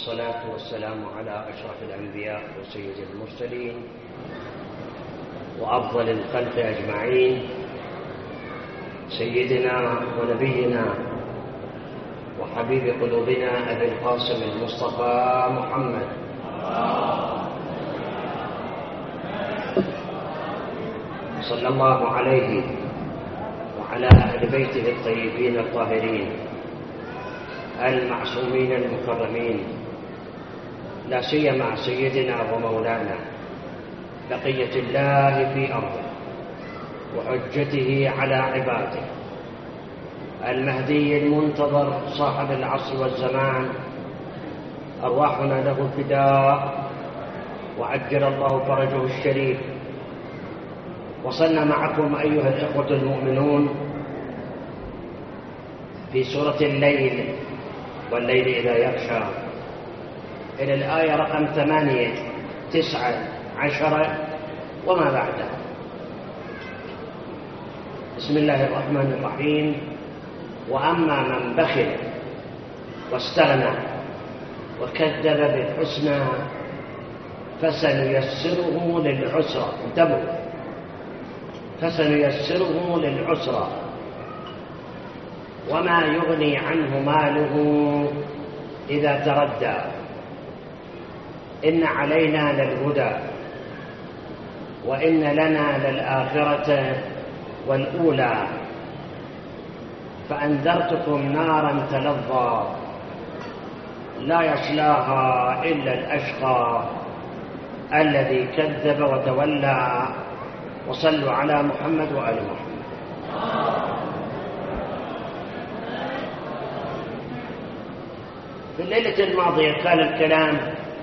والصلاة والسلام على أشرف الأنبياء وسيد المرسلين وأفضل الخلق أجمعين، سيدنا ونبينا وحبيب قلوبنا أبي القاسم المصطفى محمد صلى الله عليه وعلى أهل بيته الطيبين الطاهرين المعصومين المكرمين، لا سيما سيدنا ومولانا بقية الله في أرضه وحجته على عباده، المهدي المنتظر صاحب العصر والزمان، أرواحنا له فداء وعجل الله فرجه الشريف. وصلنا معكم أيها الإخوة المؤمنون في سورة الليل والليل إذا يغشى إلى الآية رقم 8 9 10 وما بعدها. بسم الله الرحمن الرحيم. وأما من بخل واستغنى وكذب بالحسنى فسنيسره للعسرى. انتبهوا، فسنيسره للعسرى وما يغني عنه ماله إذا تردى إن علينا للهدى وإن لنا للآخرة والأولى فأنذرتكم نارا تلظى لا يصلاها إلا الأشقى الذي كذب وتولى. وصلوا على محمد وآل محمد. في الليلة الماضية كان الكلام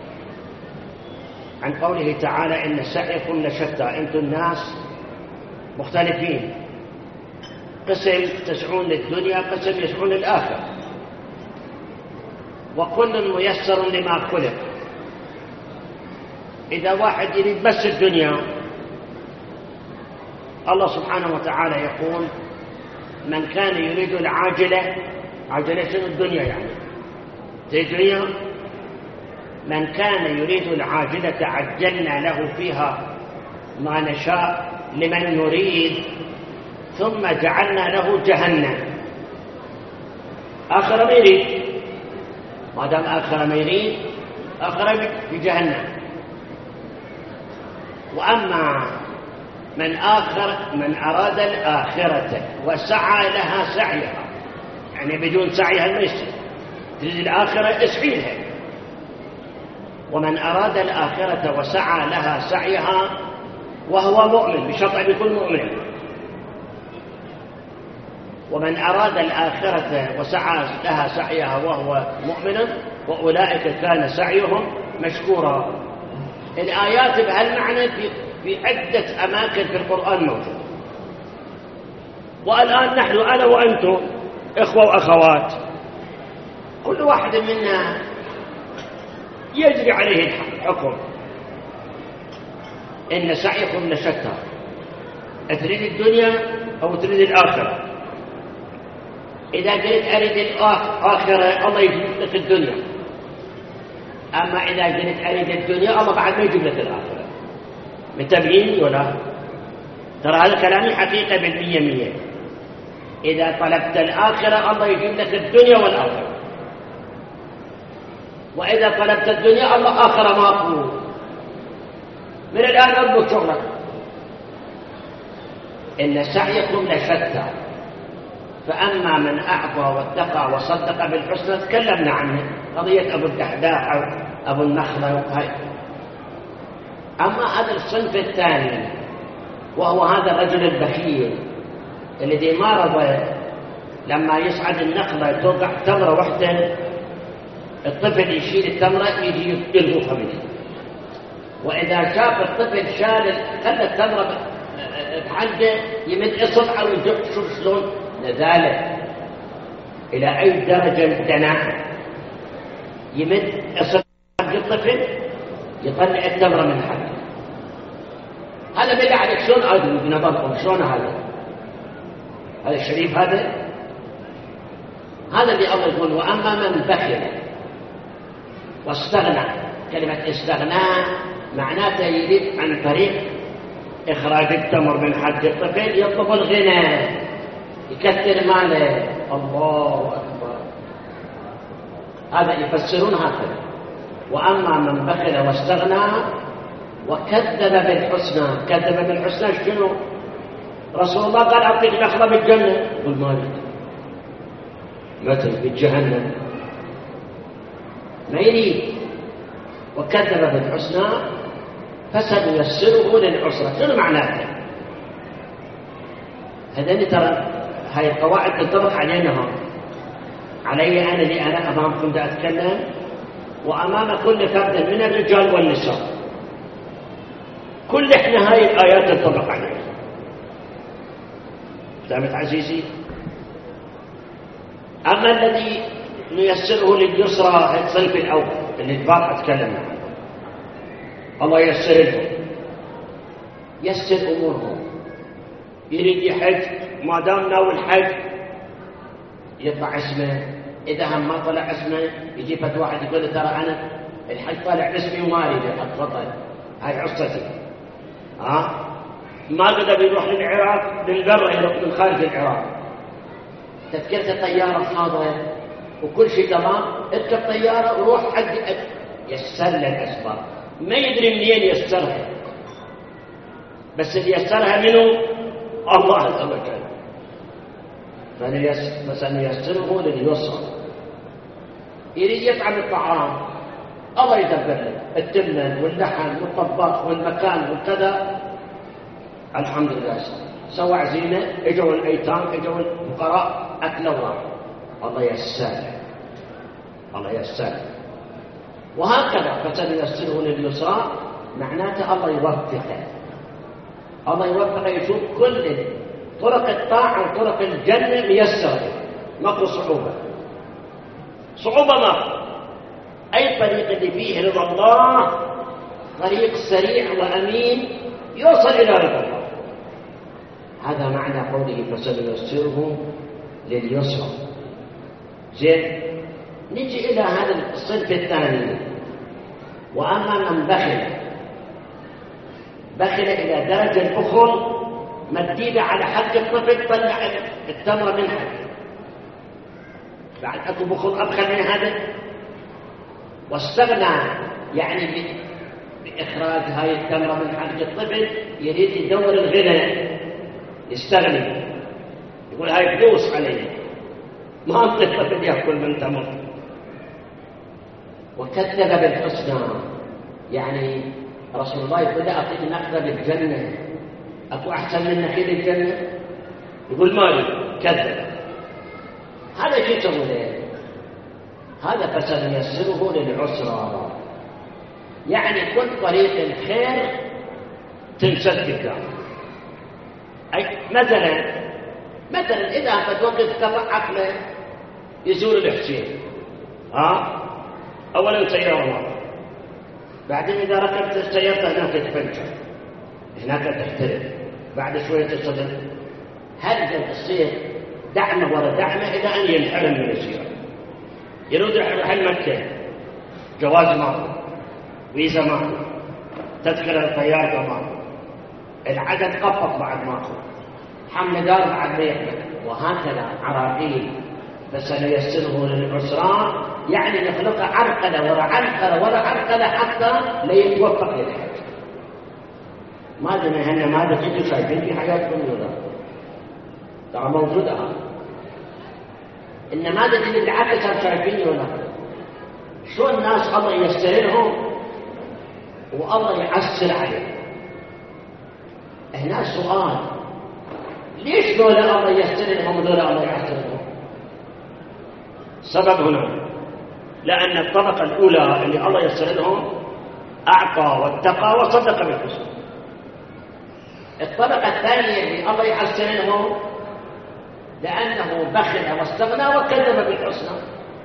عن قوله تعالى إن سعيكم لشتى. أنتم الناس مختلفين، قسم تسعون للدنيا، قسم يسعون للآخرة، وكل ميسر لما خلق. إذا واحد يريد بس الدنيا، الله سبحانه وتعالى يقول من كان يريد العاجلة، عاجلة شنو؟ الدنيا يعني زي الدنيا. من كان يريد العاجلة عجلنا له فيها ما نشاء لمن نريد ثم جعلنا له جهنم. آخر ما يريد، ما دام آخر ما يريد آخر في جهنم. وأما من أراد الآخرة وسعى لها سعيها، يعني بدون سعيها ما يصير، تريد الآخرة اسعي لها. ومن أراد الآخرة وسعى لها سعيها وهو مؤمن، بشرط أن يكون مؤمنا. ومن أراد الآخرة وسعى لها سعيها وهو مؤمن وأولئك كان سعيهم مشكورا. الآيات بهالمعنى في عدة أماكن في القرآن موجود. والآن نحن أنا وأنتم إخوة وأخوات، كل واحد منا يجري عليه الحكم إن سعيكم لشتى. تريد الدنيا أو تريد الآخرة؟ إذا قلت أريد الآخرة الله يجيب لك الدنيا، أما إذا قلت أريد الدنيا الله بعد ما يجيب لك الآخرة. متابعيني ولا؟ ترى هذا كلامي حقيقة 100%. إذا طلبت الآخرة الله يجيب لك الدنيا والآخرة، وإذا طلبت الدنيا الله آخرة ماكو. من الآن أضبط شغلك. إن سعيكم لشتى فأما من أعطى واتقى وصدق بالحسنى تكلمنا عنه، قضية أبو الدحداح أو أبو النخلة. أما هذا الصنف الثاني وهو هذا الرجل البخيل الذي ما رضى لما يصعد النخلة توقع تمرة واحدة، الطفل يشيل التمرة يجي يلغوها منه. وإذا شاف الطفل خلى التمرة بحلقه يمد إصبعه ويجب. شوف شلون لذلك إلى أي درجة الدناء. يمد إصبع الطفل يطلع التمرة من حلقه. هذا بالله عليك شلون أدري بنظركم شلون هذا الشريف؟ هذا اللي الله يقول وأما من بخل واستغنى. كلمة استغنى معناتها يريد عن طريق إخراج التمر من حد الطفل يطلب الغنى، يكثر ماله. الله أكبر. هذا يفسرون هكذا. وأما من بخل واستغنى وكذب بالحسنى. كذب بالحسنى شنو؟ رسول الله قال أعطيك نخلة بالجنة، يقول ما أريد، مثل بالجهنم، ما يريد. وكذب بالحسنى فسنيسره للعسرى. شنو معناته؟ هذين ترى هاي القواعد تنطبق علينا، علي أنا اللي أنا أمامكم دا أتكلم وأمام كل فرد من الرجال والنساء. كل إحنا هاي الآيات تنطبق علينا. فهمت عزيزي؟ أما الذي نيسره لليسرى الصنف الأول اللي البارحة أتكلم عنه، الله ييسر لهم، يسر أمورهم. يريد يحج، ما دام ناوي الحج يطلع اسمه. إذا هم ما طلع اسمه يجي فت واحد يقول ترى أنا الحج طلع اسمي وما أريد أتفضل، هاي عصتي. ما قدر يروح للعراق للبر، يروح من خارج العراق، تذكرة الطيارة حاضرة وكل شيء تمام، اركب طيارة وروح حج. يسر له الأسباب، ما يدري منين يسرها، بس اللي يسرها منه الله عز وجل. فسنيسره لليسر. يريد يطعم الطعام، الله يدبر له التمن واللحم والطباخ والمكان والكذا. الحمد لله سوى عزيمة، اجوا الأيتام، اجوا الفقراء، أكلوا. الله يسر، الله يسر. وهكذا فسنيسره لليسرى معناته الله يوفقه. الله يوفقه يشوف كل طرق الطاعة وطرق الجنة ميسرة، ماكو صعوبة. صعوبة ما أي طريق اللي فيه رضا الله طريق سريع وأمين يوصل إلى رضا الله. هذا معنى قوله فسنيسره لليسرى. زين، نجي إلى هذا الصنف الثاني. وأما من بخل إلى درجة البخل مديدة على حق الطفل، طلع التمر من حق. بعد أكو بخل أبخل من هذا. واستغنى يعني بإخراج هاي التمر من حق الطفل، يريد يدور الغنى، يستغني، يقول هاي فلوس عليه، ما أنت الطفل يأكل من تمر. وكذب بالحسنى يعني رسول الله يقول أعطيك نخلة بالجنة، أكو أحسن من نخيل الجنة؟ يقول مالي، كذب. هذا شيء سموه، هذا فسنيسره للعسرى. يعني كل طريق الخير تنسد قدامه. أي مثلا إذا بتوقف قطع عقله يزور الحسين، أولا سيارة واحدة، بعدين إذا ركبت السيارة هناك تفنشر، هناك تحترق، بعد شوية تصدر. هل تصير دعمه ورا دعمه إلى أن ينحرم من السيارة. يريد يحل مكة، جواز معه، فيزا معه، تذكرة الطيارة معه، العدد قفط بعد معه، حمل دار بعد ما يحمل، وهكذا عراقيل. فسنيسره للعسرى يعني نخلق عرقلة ورا عرقلة ورا عرقلة حتى ليتوفق للحج. ما ادري هن ما ادري شايفين في حاجات موجوده ترى موجوده، ان ما ادري اللي بالعكس شايفين ولا شو الناس الله ييسر لهم والله يعسر عليهم. هنا سؤال، ليش دول الله ييسر لهم ودول الله يعسر لهم؟ سبب هنا، لأن الطبقة الأولى اللي الله ييسر لهم أعطى واتقى وصدق بالحسنى. الطبقة الثانية اللي الله يحسن لهم لأنه بخل واستغنى وكذب بالحسنى.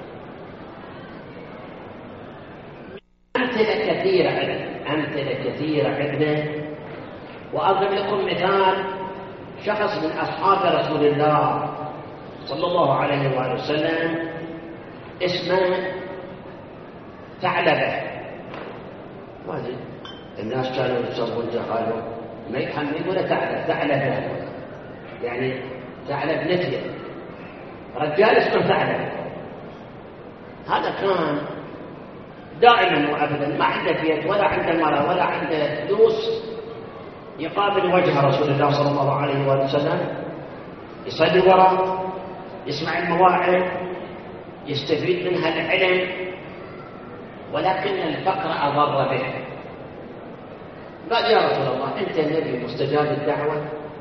أمثلة كثيرة عندنا. وأضرب لكم مثال شخص من أصحاب رسول الله صلى الله عليه وآله وسلم اسمه ثعلبة. ما أدري الناس كانوا يسمون جهالهم ما يحمل ولا ثعلبة، يعني ثعلب نتية، رجال اسمه ثعلب. هذا كان دائما وابدا ما عنده بيت ولا عنده مرأة ولا عنده فلوس، يقابل وجه رسول الله صلى الله عليه وسلم، يصلي وراء، يسمع المواعظ، يستفيد منها العلم، ولكن الفقر أضر به. قال يا رسول الله أنت النبي مستجاب الدعوة،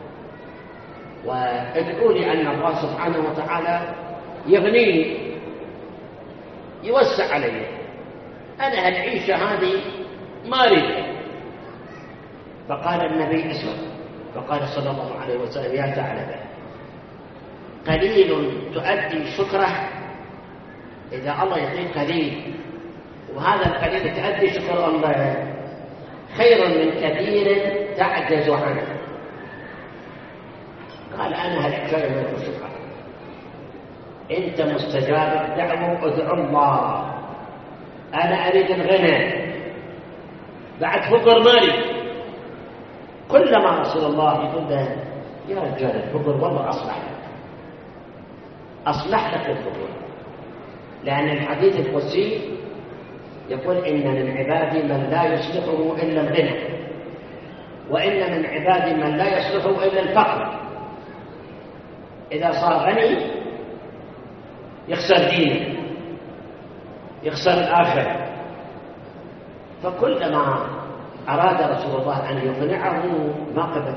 وادعوا لي أن الله سبحانه وتعالى يغنيني يوسع علي، أنا العيشة هذه ما أريد. فقال النبي اسمع، فقال صلى الله عليه وسلم يا ثعلبة قليل تؤدي شكره، إذا الله يعطيك قليل وهذا القليل تؤدي شكر الله خير من كثير تعجز عنه. قال أنا هالحكاية ما أقول شكرا، أنت مستجاب الدعوة ادعو الله، أنا أريد الغنى بعد فقر مالي. كلما رسول الله يقول له يا رجال الفقر والله أصلح لك الفقر، لأن الحديث القدسي يقول إن من عبادي من لا يصلحه إلا الغنى، وإن من عبادي من لا يصلحه إلا الفقر. إذا صار غني يخسر دينه، يخسر الآخرة. فكلما أراد رسول الله أن يقنعه ما قبل،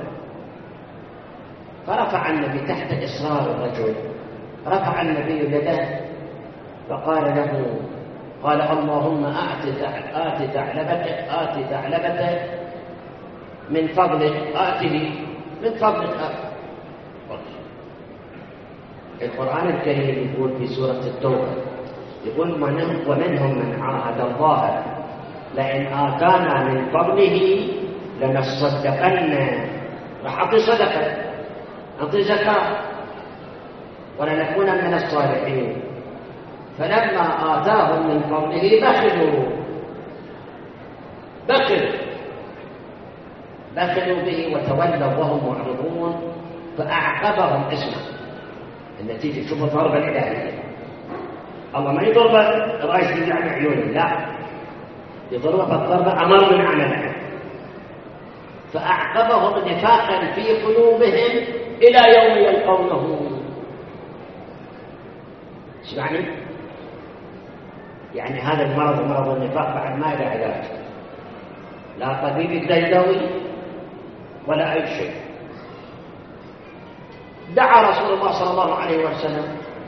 فرفع النبي تحت إصرار الرجل، رفع النبي يده فقال له، قال اللهم آت ثعلبة من فضلك، آته من فضلك. القرآن الكريم يقول في سورة التوبة، يقول ومنهم من عاهد الله لئن آتانا من فضله لنصدقن، راح أعطي صدقة، أعطي زكاة، ولنكون من الصالحين. فلما آتاهم من فضله بخلوا به وتولوا وهم معرضون، فأعقبهم اسمه. النتيجة شوفوا الضربة الإلهية، الله ما يضرب رايش يجعل عيونه، لا يضرب الضربة أمر من عمله. فأعقبهم نفاقا في قلوبهم إلى يوم يلقونه. اسمعني، يعني هذا المرض مرض النفاق بعد ما له علاج، لا طبيب يقدر يداوي ولا أي شيء. دعا رسول الله صلى الله عليه وسلم،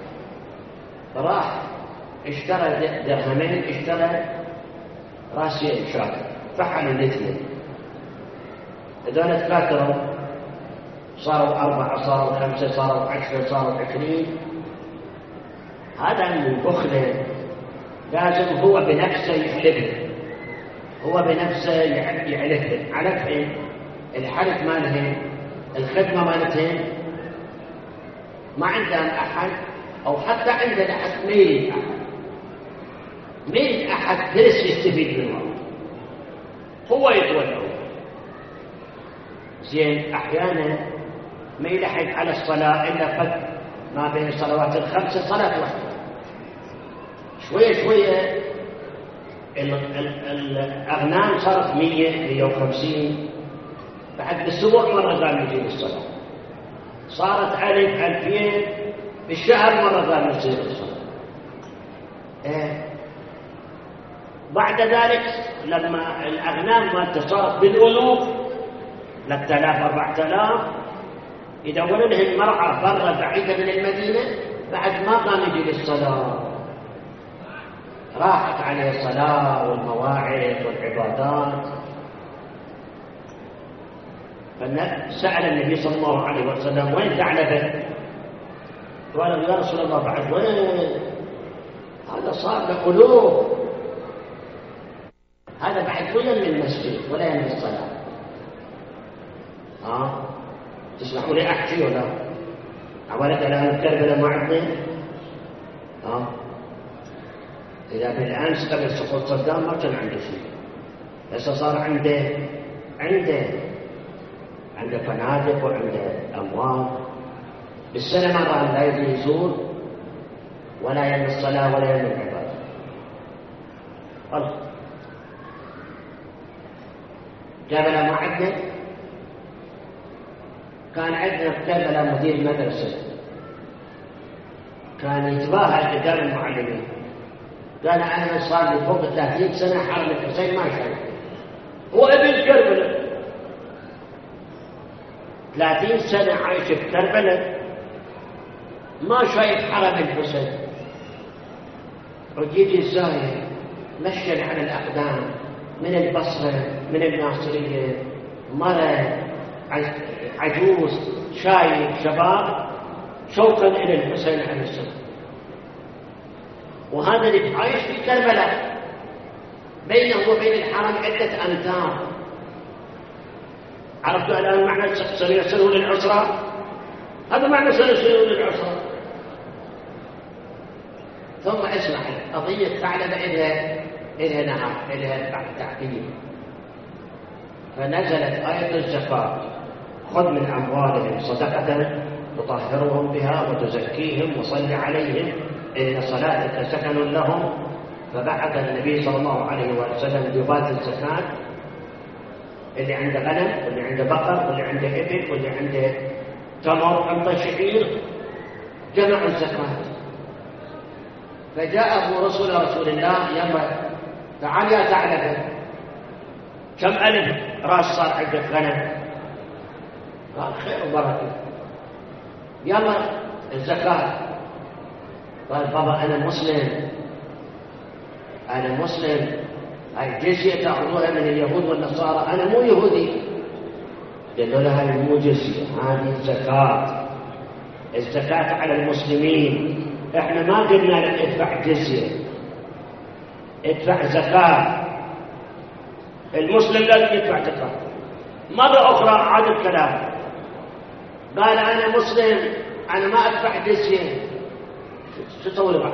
راح اشترى درهمين، اشترى راسين شاة، فحلوا الاثنين، هذول تكاثروا، صاروا 4، صاروا 5، صاروا 10، صاروا 20. هذا من بخله لازم هو بنفسه يحلفه، هو بنفسه يعلفه. علفهم الحلف مالهم، الخدمة مالتهم، ما عندهم أحد، أو حتى عندنا أحد مين أحد درس يستفيد منه، هو يتولى. زين أحيانا ما يلحق على الصلاة إلا قد ما بين الصلوات ال5 صلاة واحدة، شوية الأغنام صارت 100 150، بعد بالأسبوع مرة قام يجي للصلاة، صارت 1000 2000 بالشهر مرة قام يصير الصلاة. بعد ذلك لما الأغنام مالته صارت بالألوف 3000 4000، يدوروا لهم مرعى برا بعيدة من المدينة، بعد ما قام يجي للصلاة، راحت عليه الصلاة والمواعظ والعبادات. فسأل النبي صلى الله عليه وسلم وين ثعلبة؟ قال يا رسول الله بعد وين؟ هذا صار له قلوب، هذا بعد ولا من المسجد ولا من الصلاة. تسمحوا لي أحكي ولا أولك على كربلاء معطين؟ إذا بالأمس قبل سقوط صدام ما كان عنده شيء، هسه صار عنده فنادق وعنده أموال. بالسنة مرة لا يجي يزور ولا يم الصلاة ولا يم العبادة. خلاص كربلاء ما عندنا، كان عندنا في كربلاء مدير مدرسة كان يتباهى قدام المعلمين، قال أنا صار لي فوق 30 سنة حرم الحسين ما شايف، هو ابن كربلاء 30 سنة عايش في كربلاء ما شايف حرم الحسين. ويجي الزاير مشى على الأقدام من البصرة من الناصرية، مرة عجوز شايب شباب شوقا إلى الحسين عليه السلام. وهذا اللي عايش في كربلاء بينه وبين الحرم عدة أمتار. عرفتوا الآن معنى سيصلون للعسرة؟ هذا معنى سيصلون للعسرة. ثم اسمع، قضية ثعلبة إلها نهار، إلها بعد تعقيد. فنزلت آية الزكاة: خذ من أموالهم صدقة تطهرهم بها وتزكيهم وصل عليهم إن صلاتك سكن لهم. فبعث النبي صلى الله عليه وسلم جباة الزكاة، اللي عنده غنم واللي عنده بقر واللي عنده إبل واللي عنده تمر أنطى شعير، جمعوا الزكاة. فجاء أبو رسول الله: يلا تعال يا ثعلبة، كم ألف راس صار عندك غنم؟ قال خير وبركة، يلا الزكاة. قال بابا أنا مسلم، هاي جزية تأخذوها من اليهود والنصارى، أنا مو يهودي. قال له لا، هاي مو جزية، هذه الزكاة على المسلمين. احنا ما قلنا لك ادفع جزية، ادفع زكاة. المسلم لازم يدفع زكاة. مرة أخرى عاد الكلام، قال أنا مسلم، أنا ما أدفع جزية. شو تسوي بعد؟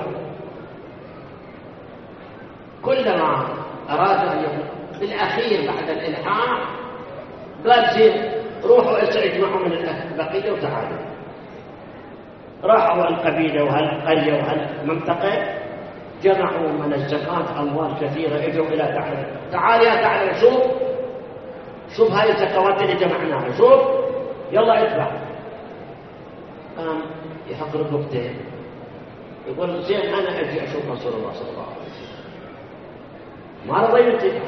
كلما أرادوا أن يقول بالأخير بعد الإلحاح قال زين روحوا اجمعوا من البقية وتعالوا. راحوا القبيلة وهالقرية وهالمنطقة، جمعوا من الزكاة أموال كثيرة، اجوا إلى ثعلبة: تعال يا ثعلبة، شوف هاي الزكوات اللي جمعناها، شوف يلا ادفع. قام يحط ركبتين يقول زين أنا أجي أشوف رسول الله صلى الله عليه وسلم. ما رضي يدفع،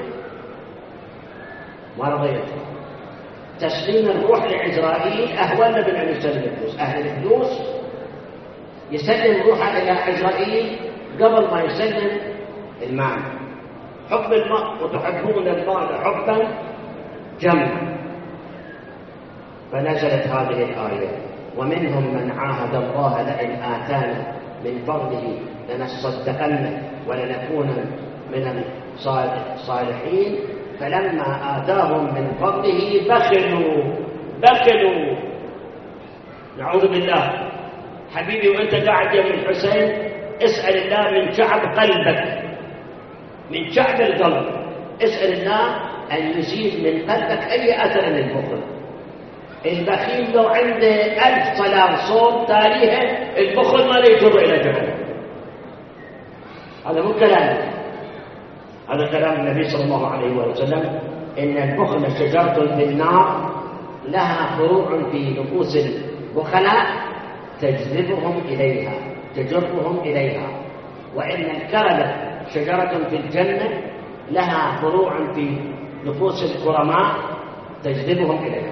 ما رضي يدفع. تسليم الروح لعزرائيل أهون من أن يسلم الفلوس. أهل الفلوس يسلم روحه إلى عزرائيل قبل ما يسلم المال. حب المال وتحبون المال حبا جما. فنزلت هذه الآية: ومنهم من عاهد الله لئن آتانا من فضله لنصدقن ولنكون من الصالحين فلما آتاهم من فضله بخلوا. نعوذ بالله. حبيبي وانت قاعد يم الحسين اسأل الله من شعب قلبك، من شعب القلب، اسأل الله أن يزيد من قلبك أي أثر للبخل. البخيل لو عنده 1000 صلاة صوم تاليها البخل ما يجر إلى جهنم. هذا مو كلام، هذا كلام النبي صلى الله عليه وسلم: إن البخل شجرة في النار لها فروع في نفوس البخلاء تجرهم إليها، وإن الكرم شجرة في الجنة لها فروع في نفوس الكرماء تجذبهم إليها.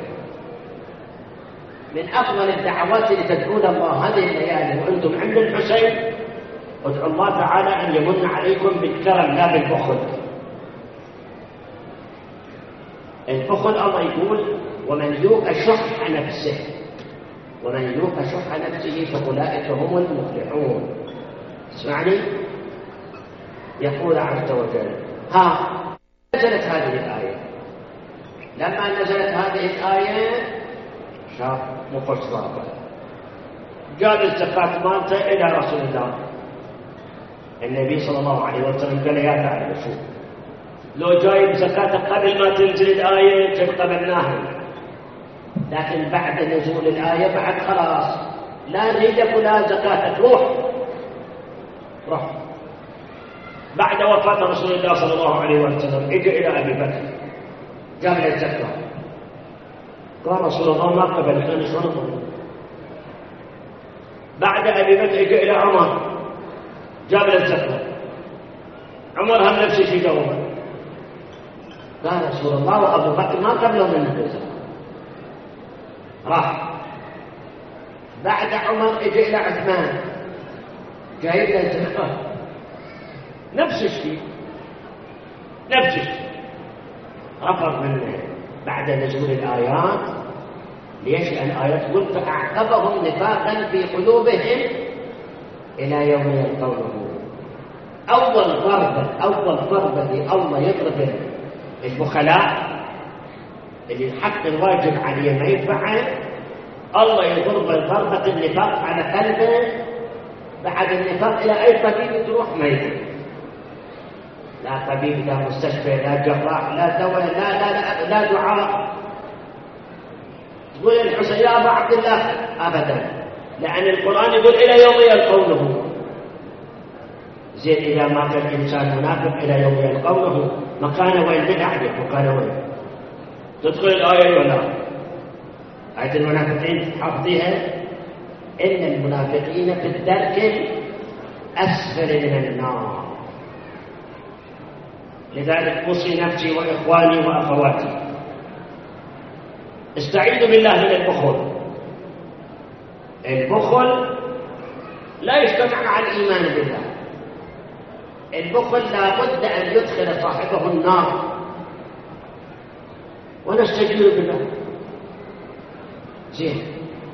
من أفضل الدعوات اللي تدعون الله هذه الليالي وأنتم عند الحسين، ادعوا الله تعالى أن يمن عليكم بالكرم لا بالبخل. البخل الله يقول: ومن يوق شح نفسه فأولئك هم المفلحون. اسمعني، يقول عز وجل: نزلت هذه الآية. لما نزلت هذه الآية شاف مقص ضربه، جاب الزكاة مالته إلى رسول الله النبي صلى الله عليه وسلم قال يا تعالى شوف، لو جايب زكاتك قبل ما تنزل الآية كيف قبلناها، لكن بعد نزول الآية بعد خلاص لا نريدك ولا زكاتك، روح. بعد وفاة رسول الله صلى الله عليه وسلم اجى إلى أبي بكر جاب له الزكاة، قال رسول الله ما قبل، احنا شلون؟ بعد أبي بكر اجى إلى عمر جاب له الزكاة، عمر هم نفس الشيء جاوبه، قال رسول الله وأبو بكر ما قبله منه الزكاة، راح. بعد عمر اجى إلى عثمان جايب له الزكاة، نفس الشيء رفض منه بعد نزول الآيات. ليش؟ لأن الآيات تقول فأعقبهم نفاقا في قلوبهم إلى يوم يلقونه. أول ضربة اللي الله يضرب البخلاء اللي حق الواجب عليه ما يدفعه، الله يضرب ضربة النفاق على قلبه. بعد النفاق إلى أي طبيب تروح ما يدري، لا طبيب لا مستشفى لا جراح لا دواء لا دعاء. تقول الحسين يا أبا عبد الله أبدا، لأن القرآن يقول إلى يوم يلقونه. زين إذا مات الإنسان منافق إلى يوم يلقونه مكانه وين؟ بدعه مكانه وين؟ تدخل الآية ولا آية المنافقين حافظيها؟ إن المنافقين في الدرك أسفل من النار. لذلك أوصي نفسي وإخواني وأخواتي استعيذوا بالله من البخل. البخل لا يجتمع مع الإيمان بالله. البخل لا بد أن يدخل صاحبه النار، ونستجير بالله. زين،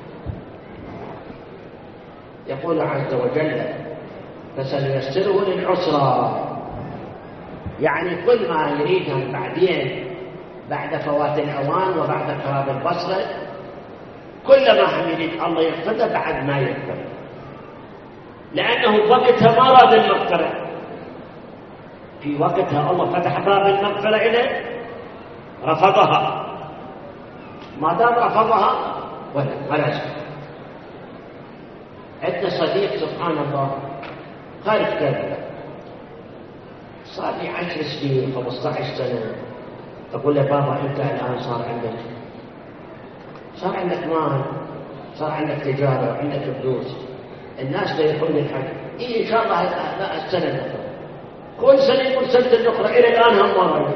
يقول عز وجل فسنيسره للعسرى، يعني كل ما يريدهم بعدين بعد فوات الأوان وبعد خراب البصرة، كل ما هم يريد الله يغفر بعد ما يغفر، لأنه وقتها ما راد المغفرة. في وقتها الله فتح باب المغفرة إليه رفضها، ما دام رفضها ولا شيء. عندنا صديق سبحان الله خارج كذا، صار لي 10 سنين 15 سنة، أقول له بابا أنت الآن صار عندك مال، صار عندك تجارة وعندك فلوس، الناس لا يقولون الحج إن شاء الله السنة الأخرى، كل سنة يقول سنة الأخرى، إلى الآن هم ما رجع.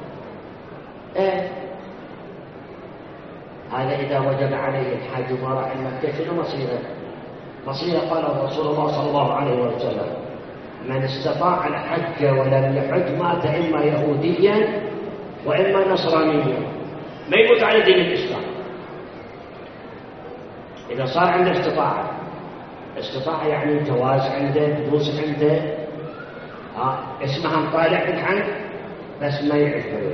هذا إذا وجب عليه الحج وما راح المكة شنو مصيره؟ قال رسول الله صلى الله عليه وسلم من استطاع الحج ولم يحج مات إما يهوديا وإما نصرانيا، ما يموت على دين الإسلام. إذا صار عنده استطاعة يعني جواز عنده، فلوس عنده، اسمها طالع بالحج بس ما يعرف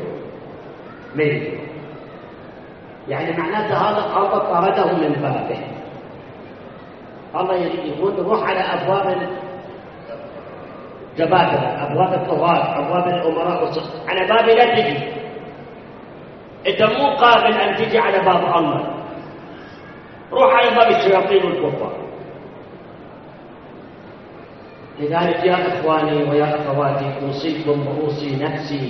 يعني معناته هذا الله طرده من بابه. الله يقول روح على أبواب الجبابرة، أبواب الطغاة، أبواب الأمراء، على بابي لا تجي. أنت مو قابل أن تجي على باب الله، روح على باب الشياطين والكفار. لذلك يا إخواني ويا أخواتي أوصيكم وأوصي نفسي،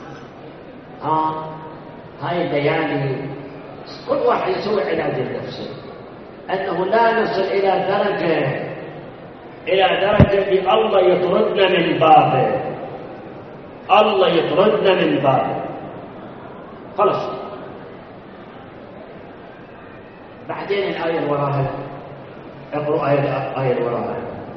هاي الليالي كل واحد يسوي علاج لنفسه، أنه لا نصل إلى درجة الله يطردنا من بابه، الله يطردنا من بابه خلاص. بعدين الآية اللي وراها، اقرأوا آية اللي وراها.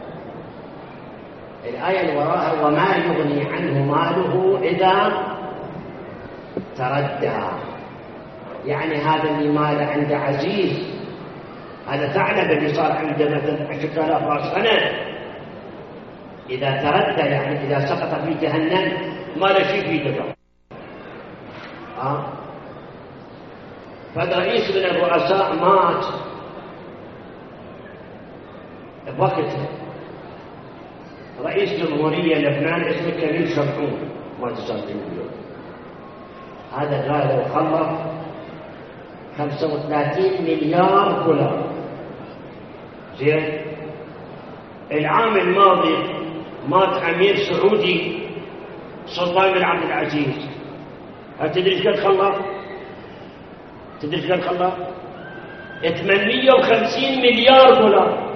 الآية اللي وراها وما يغني عنه ماله إذا تردى، يعني هذا اللي ماله عنده عزيز، هذا ثعلب اللي صار عنده مثلا 10,000 راس سنة، إذا تردى يعني إذا سقط في جهنم ما له شيء في دفع. فالرئيس من الرؤساء مات بوقته، رئيس جمهورية لبنان اسمه كريم شمعون ما تصدقون اليوم. هذا قال وخلص 35 مليار دولار. زين العام الماضي مات أمير سعودي سلطان بن عبد العزيز. تدري ايش قد خلص؟ تدري ايش قد خلص؟ 850 مليار دولار.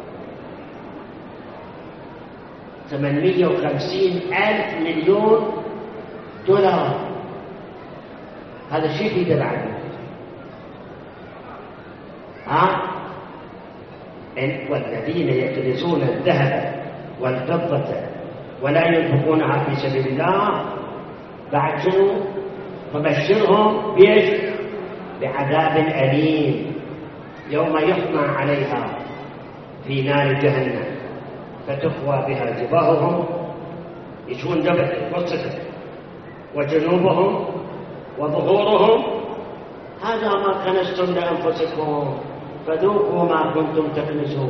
850 ألف مليون دولار. هذا الشيء في تبعنا. والذين يكنزون الذهب والفضة ولا ينفقونها في سبيل الله بعد شنو؟ فبشرهم بإيش؟ بعذاب أليم يوم يحمى عليها في نار جهنم فتقوى بها جباههم يشون جبل وسط وجنوبهم وظهورهم هذا ما كنزتم لأنفسكم فذوقوا ما كنتم تكنزون.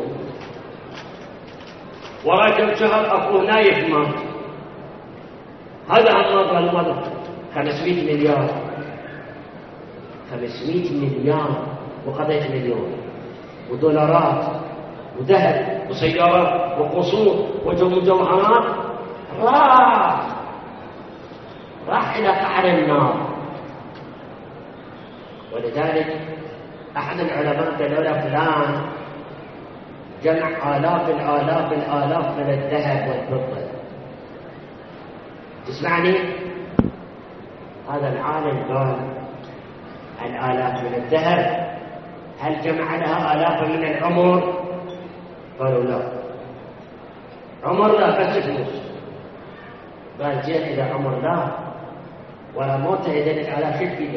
ورا كم شهر أخوه نايف مات. هذا أمراض المرض 500 مليار 500 مليار وقضيت مليون ودولارات وذهب وسيارات وقصور ومجوهرات راح إلى قعر النار. ولذلك أحد العلماء قال له فلان جمع آلاف الآلاف الآلاف من الذهب والفضة. تسمعني؟ هذا العالم قال الآلاف من الذهب هل جمع لها آلاف من العمر؟ قالوا لا. عمر لا بس فلوس. قال زين إذا عمر لا ولا موت إذا الآلاف شد في ده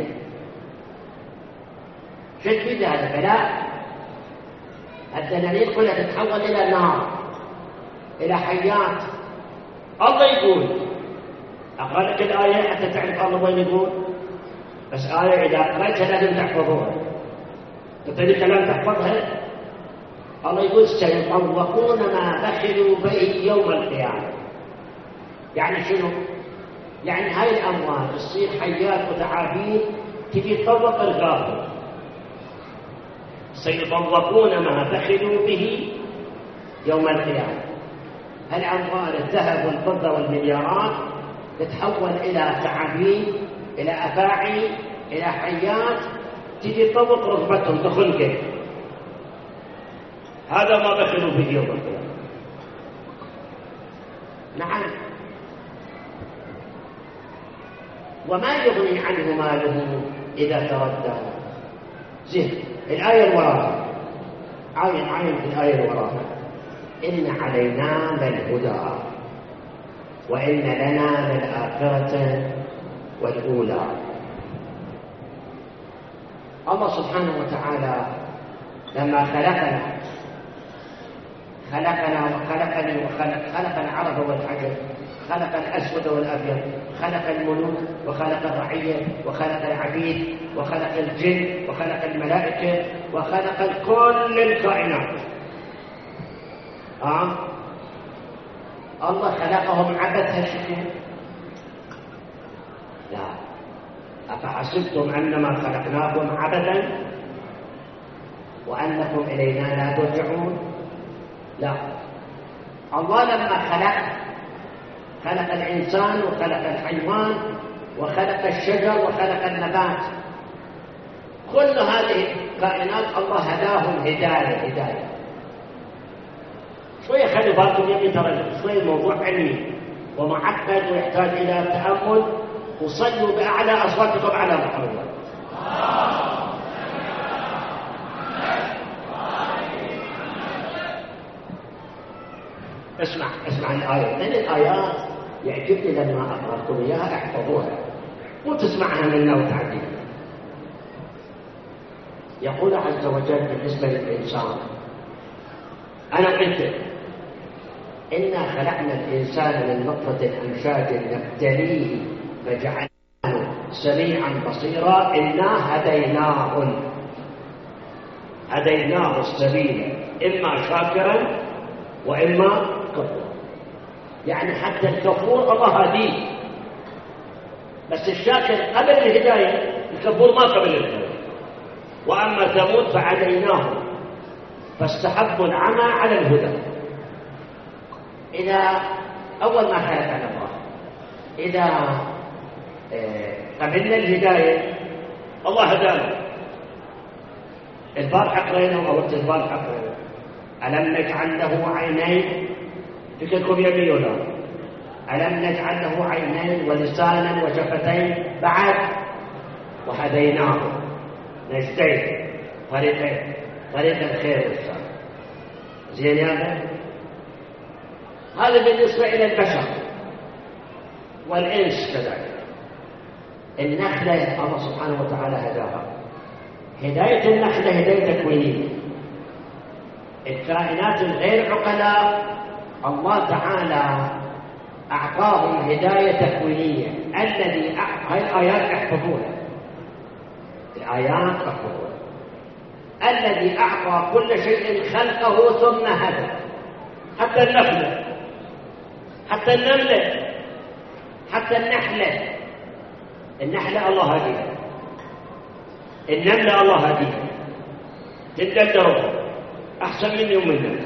شد في ده هذا بلاء. الدنانير كلها تتحول إلى نار إلى حيات. الله يقول أقرأ لك الآية حتى تعرف الله وين يقول. بس آية إذا قرأتها لازم تحفظوها. تبتدي كلام تحفظها. الله يقول سيطوقون ما بخلوا به يوم القيامة. يعني شنو؟ يعني هاي الأموال تصير حيات وتعابين تجي تطوق الغافل. سيطوقون ما بخلوا به يوم القيامة. الأموال الذهب والفضة والمليارات تتحول إلى تعابين إلى أفاعي إلى حيات تجي تطوق رغبتهم تخنقه. هذا ما بخلوا به يوم القيامة. نعم. وما يغني عنه ماله إذا تردى. زين الآية الوراء عين في الآية الوراء إن علينا للهدى وإن لنا للآخرة والأولى. الله سبحانه وتعالى لما خلقني خلق العرب والعجم، خلق الأسود والأبيض، خلق الملوك وخلق الرعية وخلق العبيد وخلق الجن وخلق الملائكة وخلق كل الكائنات. الله خلقهم عبثا شكل؟ لا. أفحسبتم أنما خلقناكم عبثا وأنكم إلينا لا ترجعون؟ لا. الله لما خلق الإنسان وخلق الحيوان وخلق الشجر وخلق النبات، كل هذه الكائنات الله هداهم هداية. شوية خلي بالكم يا ترى شوية موضوع علمي ومعقد ويحتاج إلى تأمل. وصلوا بأعلى أصواتكم على محمد. اسمع الآية. من الآيات يعجبني لما أقرأكم إياها احفظوها وتسمعها منا وتعديها. يقول عز وجل بالنسبة للإنسان أنا قلت إنا خلقنا الإنسان من نطفة أمشاج نبتليه فجعلناه سميعا بصيرا إنا هديناه السبيل إما شاكرا وإما كفورا. يعني حتى الكفور الله هديه، بس الشاكر قبل الهداية، الكفور ما قبل الهداية. وأما ثمود فعليناهم فاستحبوا العمى على الهدى. إذا أول ما خلقنا الله، إذا قبلنا الهداية الله هدانا. البارحة قرينا وقلت البارحة قرينا ألم نجعل له عينين، فكركم يمين ولا؟ ألم نجعل له عينين ولسانا وشفتين بعد وهديناه نجدين طريقين، طريق الخير والشر. زين يا هذا بالنسبة إلى البشر والإنس كذلك. النخلة الله سبحانه وتعالى هداها. هداية النخلة هداية تكوينية. الكائنات الغير عقلاء الله تعالى أعطاهم هداية تكوينية. الذي هاي الآيات احفظوها، الآيات احفظوها. الذي أعطى كل شيء خلقه ثم هدى، حتى النخلة، حتى النملة، حتى النحلة. النحلة الله هديها، النملة الله هديها، تتقدروا أحسن مني ومنك.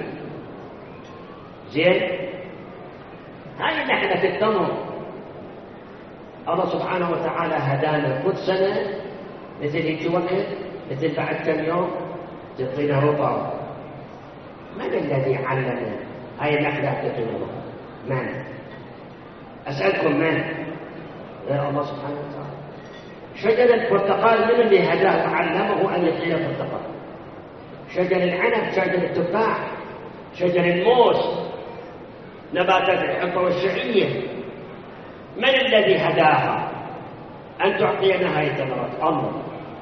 زين، هاي نحن التمر الله سبحانه وتعالى هدانا كل سنة، مثل هيك وقت، مثل بعد كم يوم تعطينا رطب. من الذي علمنا هاي النحلة تعطينا رطب؟ من؟ أسألكم من؟ غير الله سبحانه وتعالى. شجر البرتقال من اللي هداه وعلمه أن يطير البرتقال؟ شجر العنب، شجر التفاح، شجر الموز، نباتات الحنطة والشعير. من الذي هداها أن تعطينا هذه الثمرات؟ الله.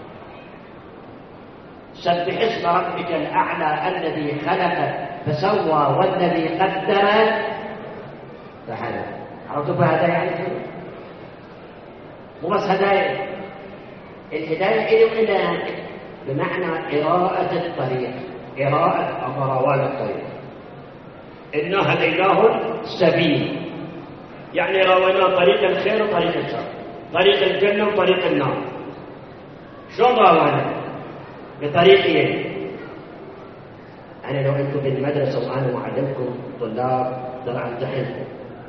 سبح اسم ربك الأعلى الذي خلق فسوى والذي قدر فهدى. عرفتوا بهذا يعني شنو؟ مو بس هدايا، الهداية إلى بمعنى إراءة الطريق، إراءة أمروان الطريق. إنا هديناه السبيل، يعني راونا طريق الخير وطريق الشر، طريق الجنة وطريق النار. شلون راونا؟ بطريقين. أنا لو أنتم بالمدرسة وأنا معلمكم طلاب ترى أمتحنكم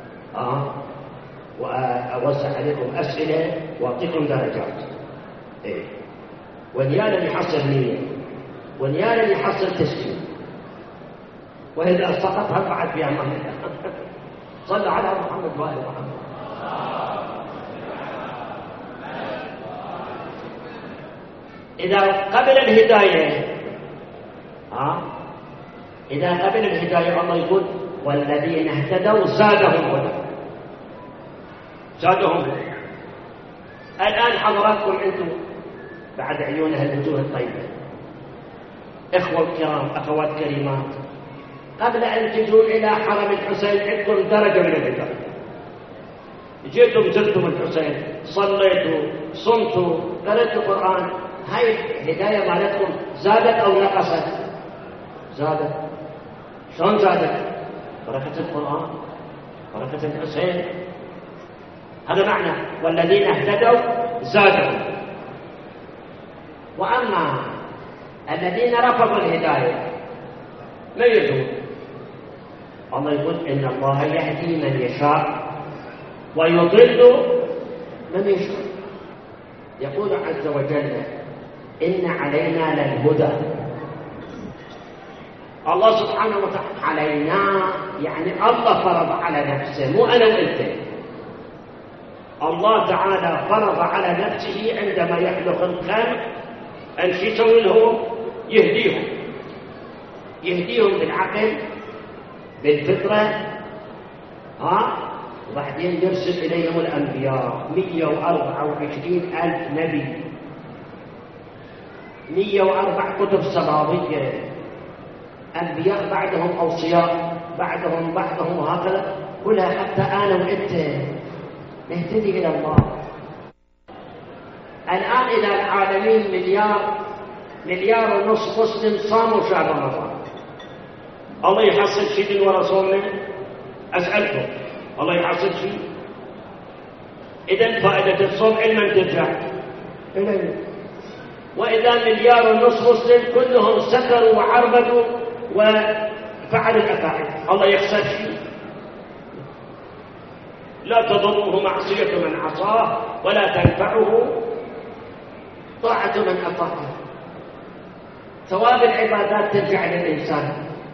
وأوزع عليكم أسئلة وأعطيكم درجات، إيه، ونيالا يحصل 100 ونيالا يحصل 90، وإذا سقط هبعد في أمان الله. صلى على محمد وآل محمد. إذا قبل الهداية إذا قبل الهداية الله يقول والذين اهتدوا زادهم هدى، زادهم هدى. الآن حضراتكم أنتم بعد عيونها الوجوه الطيبة، إخوة الكرام، أخوات كريمات، قبل أن تجوا إلى حرم الحسين عندكم درجة من الهداية. جيتم زرتم الحسين، صليتوا، صمتوا، قرأتوا القرآن. هاي الهداية مالتكم زادت أو نقصت؟ زادت. شلون زادت؟ بركة القرآن، بركة الحسين. هذا معنى والذين اهتدوا زادهم. وأما الذين رفضوا الهداية ميزوا. الله يقول إن الله يهدي من يشاء ويضل من يشاء. يقول عز وجل إن علينا للهدى. الله سبحانه وتعالى علينا يعني الله فرض على نفسه، مو أنا وأنت. الله تعالى فرض على نفسه عندما يخلق الخلق أن شو يسوي لهم؟ يهديهم بالعقل، بالفطرة، وبعدين يرسل إليهم الأنبياء. 124,000 نبي، 104 كتب سماوية، أنبياء بعدهم أوصياء، بعدهم وهكذا، كلها حتى أنا وأنت نهتدي إلى الله. الآن إذا العالمين مليار ونصف مسلم صاموا شهر رمضان، الله يحصل شيء ورسوله؟ أسألكم الله يحصل شيء. إذن فائدة الصوم علما ترجع إليه. وإذا 1.5 مليار مسلم كلهم سكروا وعربدوا وفعلوا الأفاعيل، الله يخسر شيء؟ لا تضره معصية من عصاه ولا تنفعه طاعة من أطاعه. ثواب العبادات ترجع للإنسان،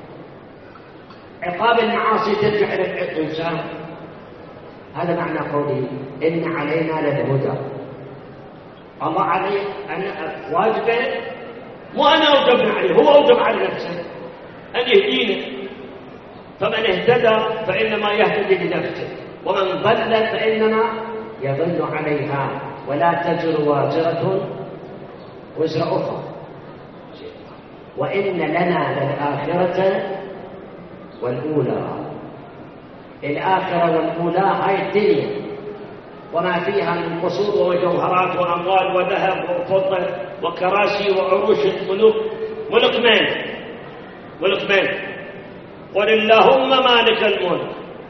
عقاب المعاصي ترجع للإنسان. هذا معنى قوله إن علينا للهدى. الله عليه واجبه، مو أنا أوجبنا عليه، هو أوجب على نفسه أن يهدينا. فمن اهتدى فإنما يهتدي لنفسه، ومن ضل فإنما يضل عليها، ولا تزر وازرة وزر أخرى. وإن لنا للآخرة والأولى. الآخرة والأولى هاي الدنيا وما فيها من قصور وجوهرات وأموال وذهب وفضة وكراسي وعروش الملوك. ملك من؟ قل اللهم مالك الملك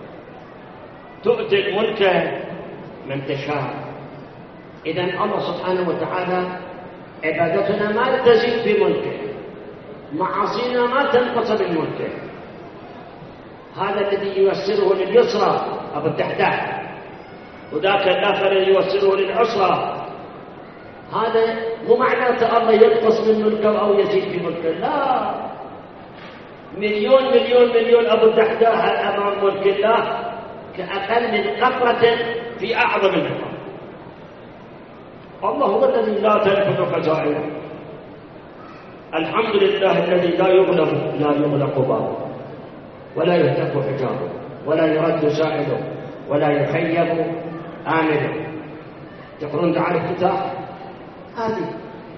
تؤتي الملك من تشاء. إذن الله سبحانه وتعالى عبادتنا ما تزيد في ملكه، معاصينا ما تنقص من ملكه. هذا الذي ييسره لليسرى أبو الدحداح، وذاك الآخر ييسره للعسرى. هذا مو معناته الله ينقص من ملكه أو يزيد في ملكه، لا. مليون أبو الدحداح أمام ملك الله كأقل من قطرة في أعظم البحر. الله هو الذي لا تنفذ خزائنه. الحمد لله الذي لا يغلق بابه ولا يهتك حجابه ولا يرد سائله ولا يخيب آمله. تقولون دعاء الافتتاح هذه.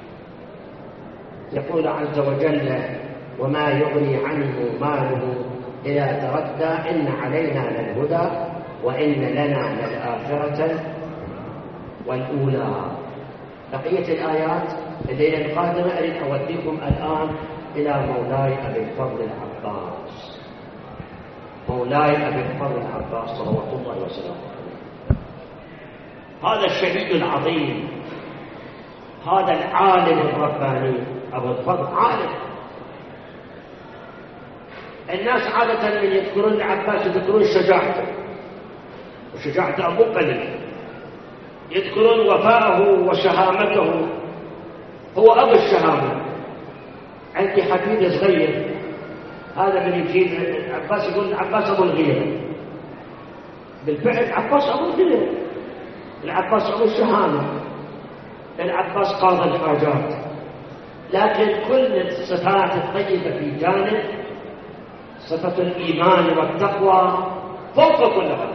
يقول عز وجل وما يغني عنه ماله إذا تردى إن علينا للهدى وإن لنا للآخرة والأولى. بقية الآيات الليلة القادمة أريد أوديكم الآن إلى مولاي أبي الفضل العباس. مولاي أبي الفضل العباس صلوات الله وسلامه هذا الشهيد العظيم، هذا العالم الرباني أبو الفضل عالم. الناس عادة من يذكرون العباس يذكرون شجاعته، وشجاعته أبو قليل. يذكرون وفاءه وشهامته، هو أبو الشهامة. عندي حفيد صغير، هذا من يجيب العباس يقول العباس أبو الغيرة. بالفعل العباس أبو الغيرة، العباس أبو الشهامة، العباس قاضي الحاجات. لكن كل الصفات الطيبة في جانب صفة الإيمان والتقوى فوق كل هذا.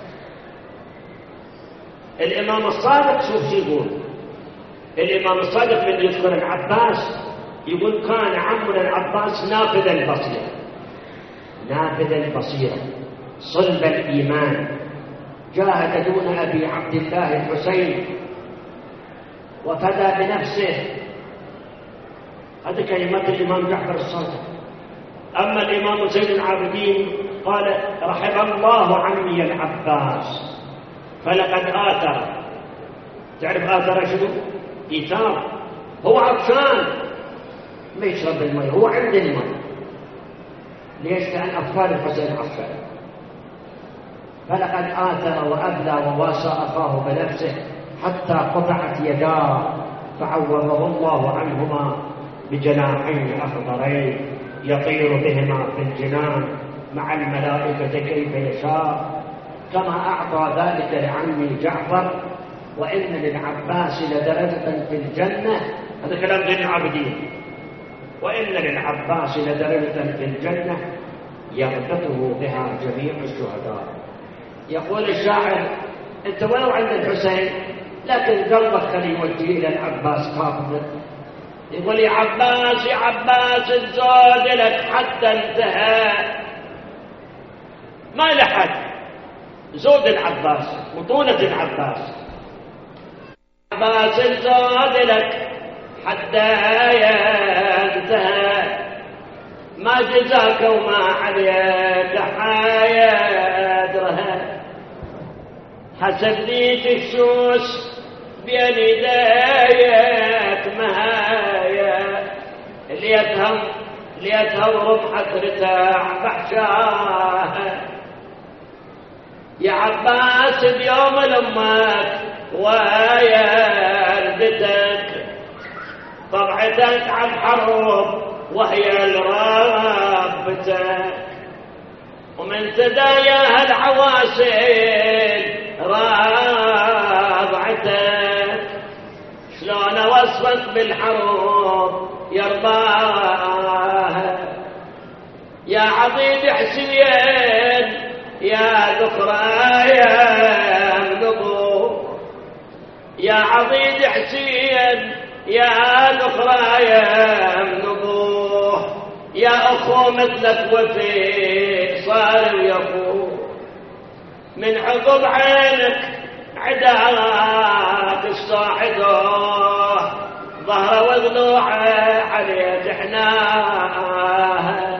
الإمام الصادق شوف يقول، الإمام الصادق من يذكر العباس يقول كان عمنا العباس نافذ البصيرة، نافذ البصيرة، صلب الإيمان، جاهد دون أبي عبد الله الحسين وفدى بنفسه. هذه كلمات الإمام جعفر الصادق. أما الإمام زين العابدين قال رحم الله عمي العباس فلقد آثر. تعرف آثر شنو؟ إيثار. هو عطشان ما يشرب الماء، هو عند الماء. ليش؟ لأن أطفال الحسين عطشان. فلقد آثر وأبلى وواسى أخاه بنفسه حتى قطعت يداه فعوضه الله عنهما بجناحين أخضرين يطير بهما في الجنان مع الملائكة كيف يشاء، كما أعطى ذلك لعمي جعفر. وإن للعباس لدرجة في الجنة، هذا كلام زين العابدين، وإن للعباس لدرجة في الجنة يغبطه بها جميع الشهداء. يقول الشاعر أنت ولو عند الحسين لكن قلبك خليه يوجه إلى العباس قابض. يقول يا عباس يا عباس الزود لك حتى انتهى، ما لحد زود العباس وطولة العباس. عباس الزود لك حتى ينتهى، ما جزاك وما عليك حيدرها. حسبني الشوش بين يديك مهايا ليتها ورمحك رتاع بحشاها يا عباس بيوم لأمك ويا ردتك طبعتك على الحرب وهي الرابتك ومن سداياها العواشل راضعتك شلون وصفك بالحروب يرضاها يا عضيد حسين يا ذكرى يا منظور يا عضيد حسين يا ذكرى يا منظور يا أخو مثلك وفي صار ويفور من عقب عينك عداك الصاحدوه ظهر وضلوعه عليه جحناه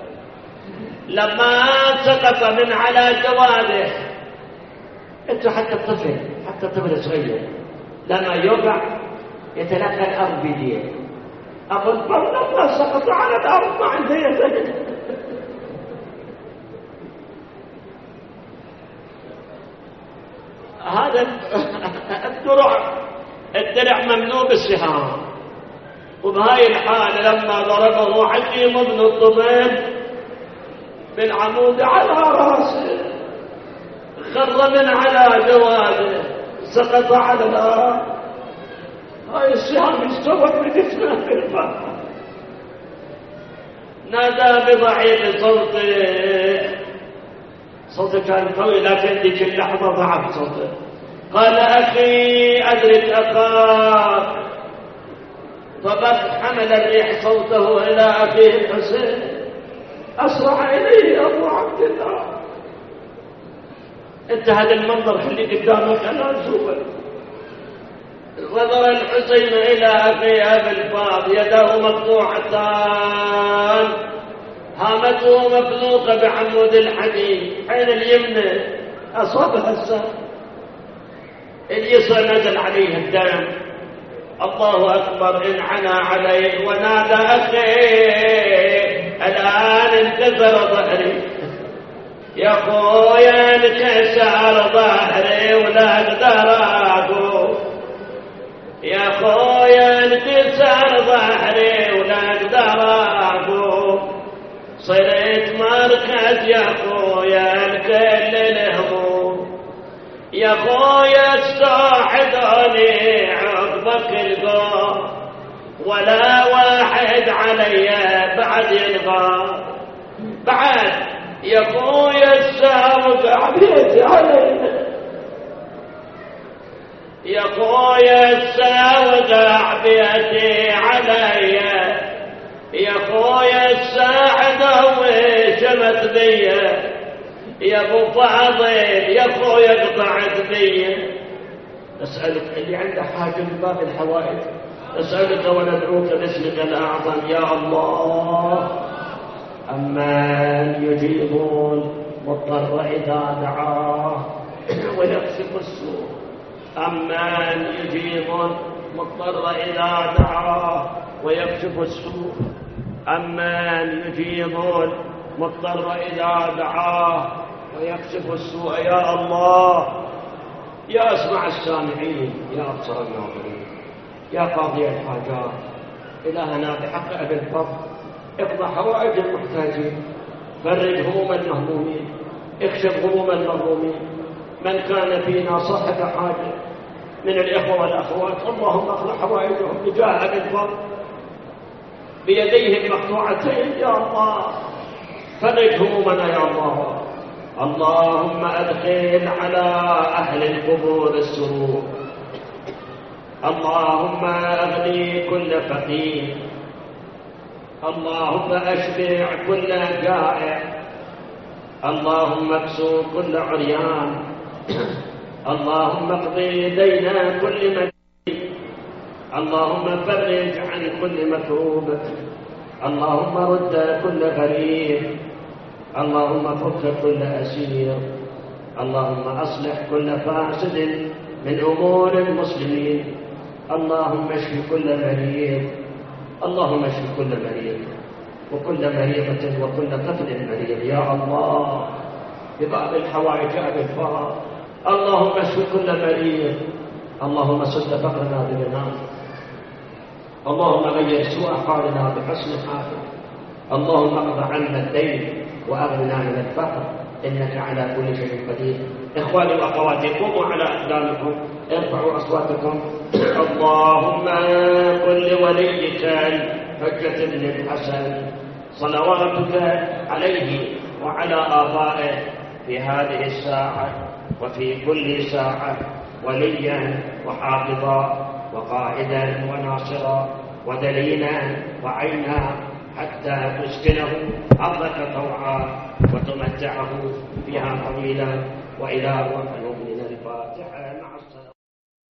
لما سقط من على جواده انتوا حتى الطفل صغير لما يوقع يتلقى الارض بيديه ابو الفضل لما سقط على الارض ما عنده يد هذا الدرع مملوء بالسهام وبهاي الحالة لما ضربه حكيم بن الطبيب بالعمود على راسه خر من على جواده سقط على الارض هاي السهام استوت بجسمه في الفرح نادى بضعيف صوته كان قوي لكن ذيك اللحظة ضعف صوته قال أخي أدرك أخاك فبث حمل الريح صوته إلى أخيه الحسين أسرع إليه أبو عبد الله انت هذا المنظر خلي قدامك أنا أشوفه نظر الحسين إلى أخيه بالفاض يده مقطوعتان هامته مفلوقة بعمود الحديد حين اليمنى أصابها السهم اليسرى نزل عليه الدم الله أكبر انعنى عليه ونادى أخي الآن انكسر ظهري يا خويا انكسر ظهري ولا اقدر اقوم يا خويا انكسر ظهري ولا اقدر اقوم صرت مركز يا خويا الكل الهموم يا خويا استوحدوني عقبك القوم ولا واحد علي بعد ينغى بعد يا خويا السابق عبيتي علينا يا خويا السابق عبيتي علي يا خويا الساعد وشمت بيا يا ابو فاضل يا خويا قطعت بيا اسالك اللي عنده حاجه من باب الحوائج اسالك وندعوك باسمك الاعظم يا الله أمن يجيبون مضطر إذا دعاه ويكشف السوء أمن يجيبون مضطر إذا دعاه ويكشف السوء أمن يجيبون مضطر إذا دعاه ويكشف السوء يا الله يا أسمع السامعين يا أبصر الناظرين يا قاضي الحاجات إلهنا بحق أبي الفضل اقضى حوائج المحتاجين فرج هموم المهمومين اكشف هموم المغمومين من كان فينا صاحب حاجة من الإخوة والأخوات اللهم اقضى حوائجهم بجاه أبي الفضل بيديه المقطوعتين يا الله فرج همومنا يا الله اللهم أدخل على أهل القبور السرور اللهم أغني كل فقير اللهم أشبع كل جائع اللهم اكسو كل عريان اللهم اقضي دين كل مدين اللهم فرج عن كل مكروب اللهم رد كل غريب اللهم فك كل أسير اللهم أصلح كل فاسد من أمور المسلمين. اللهم اشف كل مريض، اللهم اشف كل مريض وكل مريضة وكل طفل مريض يا الله، ببعض الحوائج بالفقر. اللهم اشف كل مريض، اللهم سد فقرنا بغناك، اللهم غير سوء حالنا بحسن حالنا، اللهم اقض عنا الدين واغننا من الفقر، انك على كل شيء قدير. اخواني واخواتي قوموا على اقدامكم، ارفعوا اصواتكم. اللهم قل لوليك الحجة بن الحسن صلواتك عليه وعلى آبائه في هذه الساعة وفي كل ساعة وليا وحافظا وقائدا وناصرا ودليلا وعينا، حتى تسكنه أرضك طوعا وتمتعه فيها قليلا وإلى